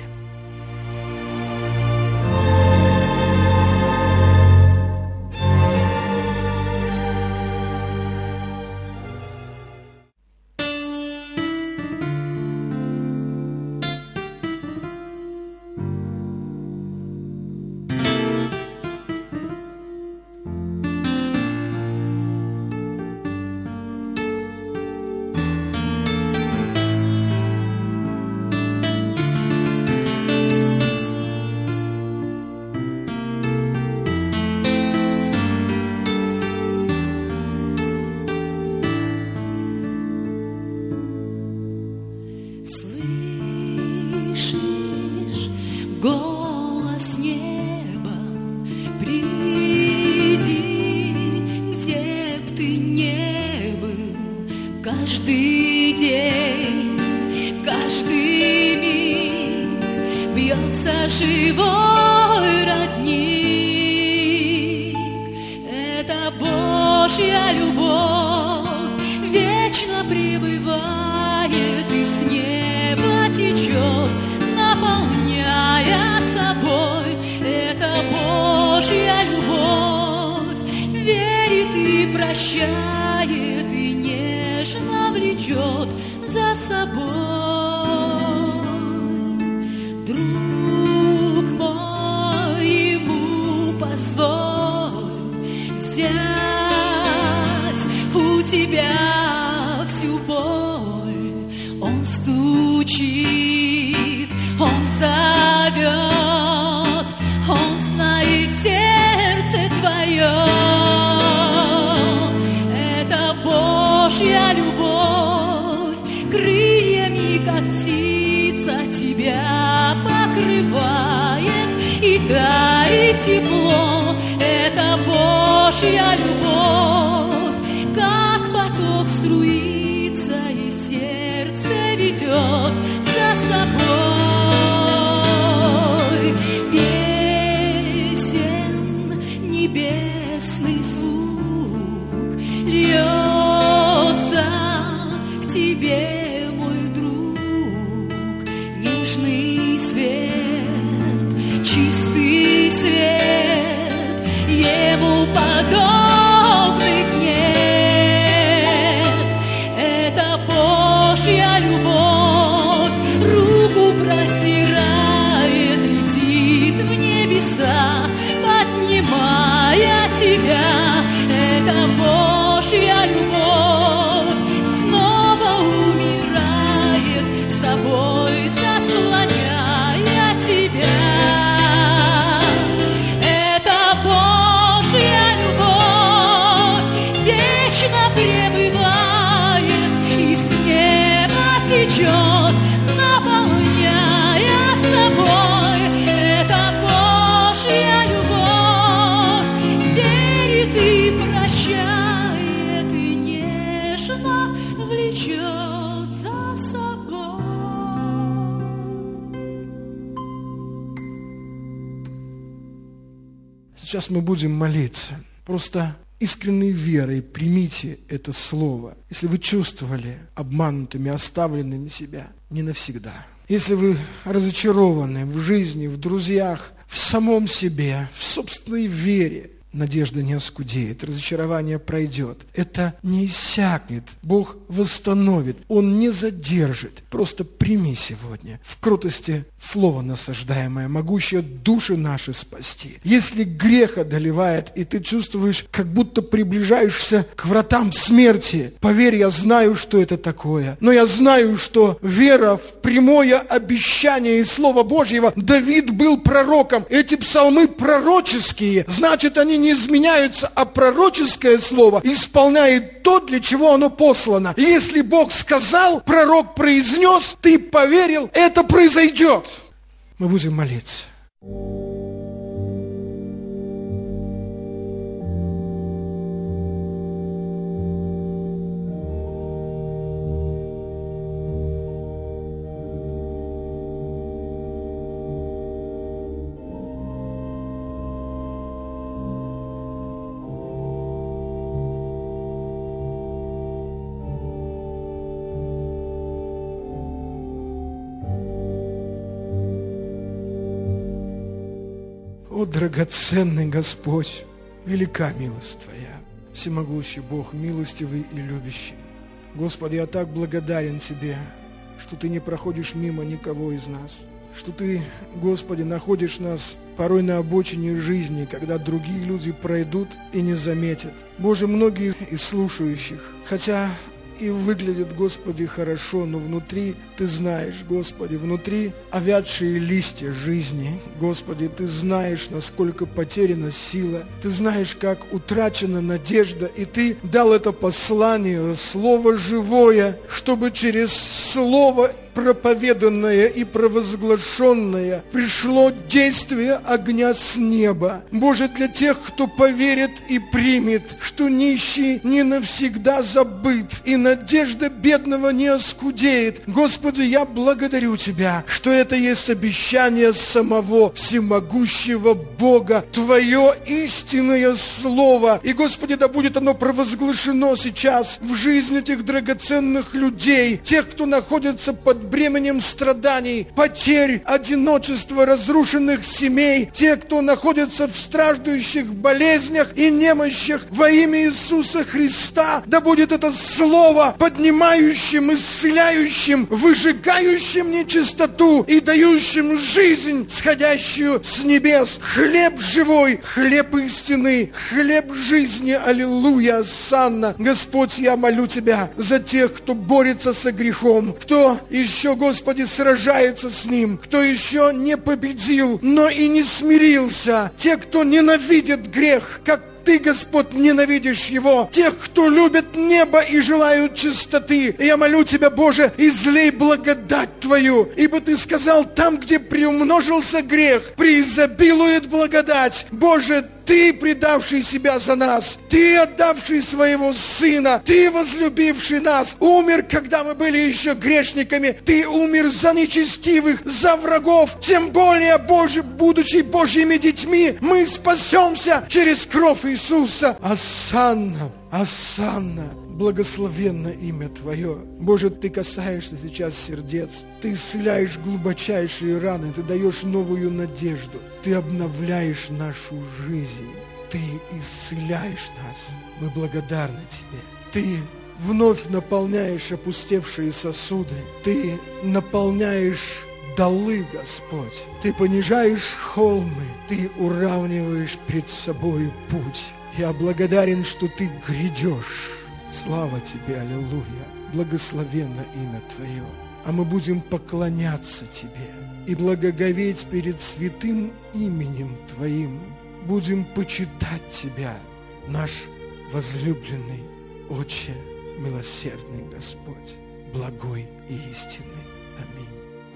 Голос неба, приди, где б ты не был. Каждый день, каждый миг бьется живой родник. Это Божья любовь вечно пребывает и с неба течет, наполняя собой. Это Божья любовь верит и прощает, и нежно влечет за собой. Друг мой, ему позволь взять у себя всю боль. Он стучит, Он зовет, Он знает сердце твое. Это Божья любовь крыльями, как птица, тебя покрывает и дарит тепло. Это Божья любовь, как поток струится и сердце ведет за собой. Песен небесный звук льется к тебе, мой друг. Нежный свет, чистый свет, ему подобных нет. Это Божья любовь руку простирает, летит в небеса, поднимая тебя. Это Божья любовь снова умирает, с собой заслоняя тебя. Это Божья любовь вечно пребывает и с неба течет, наполняя собой. Это Божья любовь верит и прощает, и нежно влечет за собой. Сейчас мы будем молиться. Просто искренней верой примите это слово. Если вы чувствовали обманутыми, оставленными себя, не навсегда. Если вы разочарованы в жизни, в друзьях, в самом себе, в собственной вере, надежда не оскудеет, разочарование пройдет. Это не иссякнет. Бог восстановит. Он не задержит. Просто прими сегодня в кротости слово насаждаемое, могущее души наши спасти. Если грех одолевает, и ты чувствуешь, как будто приближаешься к вратам смерти, поверь, я знаю, что это такое. Но я знаю, что вера в прямое обещание и Слово Божьего, Давид был пророком. Эти псалмы пророческие, значит, они не изменяются, а пророческое слово исполняет то, для чего оно послано. И если Бог сказал, пророк произнес, ты поверил, это произойдет. Мы будем молиться. О, драгоценный Господь, велика милость Твоя, всемогущий Бог, милостивый и любящий. Господи, я так благодарен Тебе, что Ты не проходишь мимо никого из нас, что Ты, Господи, находишь нас порой на обочине жизни, когда другие люди пройдут и не заметят. Боже, многие из слушающих, хотя и выглядят, Господи, хорошо, но внутри, Ты знаешь, Господи, внутри овядшие листья жизни. Господи, Ты знаешь, насколько потеряна сила, Ты знаешь, как утрачена надежда, и Ты дал это послание, Слово живое, чтобы через Слово проповеданное и провозглашенное пришло действие огня с неба. Боже, для тех, кто поверит и примет, что нищий не навсегда забыт, и надежда бедного не оскудеет. Господи, я благодарю Тебя, что это есть обещание самого всемогущего Бога, Твое истинное Слово. И, Господи, да будет оно провозглашено сейчас в жизни этих драгоценных людей, тех, кто находится под бременем страданий, потерь, одиночества, разрушенных семей, те, кто находится в страждущих болезнях и немощах, во имя Иисуса Христа, да будет это Слово поднимающим, исцеляющим, выжигающим нечистоту и дающим жизнь, сходящую с небес. Хлеб живой, хлеб истины, хлеб жизни. Аллилуйя, осанна. Господь, я молю Тебя за тех, кто борется со грехом, кто еще, Господи, сражается с ним, кто еще не победил, но и не смирился. Те, кто ненавидит грех, как Ты, Господь, ненавидишь его. Тех, кто любит небо и желают чистоты. Я молю Тебя, Боже, излей благодать Твою, ибо Ты сказал, там, где приумножился грех, преизобилует благодать. Боже, Ты, предавший себя за нас, Ты, отдавший своего Сына, Ты, возлюбивший нас, умер, когда мы были еще грешниками, Ты умер за нечестивых, за врагов. Тем более, Боже, будучи Божьими детьми, мы спасемся через кровь Иисуса. Осанна, осанна. Благословенно имя Твое. Боже, Ты касаешься сейчас сердец. Ты исцеляешь глубочайшие раны. Ты даешь новую надежду. Ты обновляешь нашу жизнь. Ты исцеляешь нас. Мы благодарны Тебе. Ты вновь наполняешь опустевшие сосуды. Ты наполняешь долы, Господь. Ты понижаешь холмы. Ты уравниваешь пред собой путь. Я благодарен, что Ты грядешь. Слава Тебе, аллилуйя, благословенно имя Твое. А мы будем поклоняться Тебе и благоговеть перед святым именем Твоим. Будем почитать Тебя, наш возлюбленный Отче, милосердный Господь, благой и истинный. Аминь.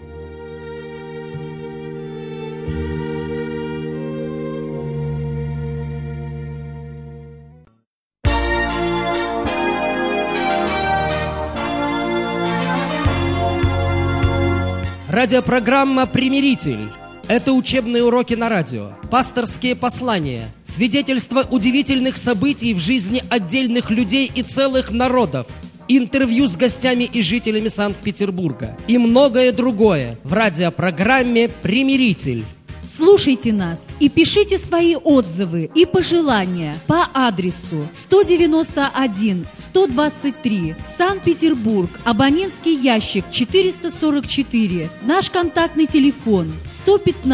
Радиопрограмма «Примиритель». Это учебные уроки на радио, пасторские послания, свидетельства удивительных событий в жизни отдельных людей и целых народов, интервью с гостями и жителями Санкт-Петербурга и многое другое в радиопрограмме «Примиритель». Слушайте нас и пишите свои отзывы и пожелания по адресу 191-123, Санкт-Петербург, абонентский ящик 444, наш контактный телефон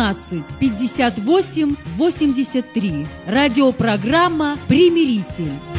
115-58-83. Радиопрограмма «Примиритель».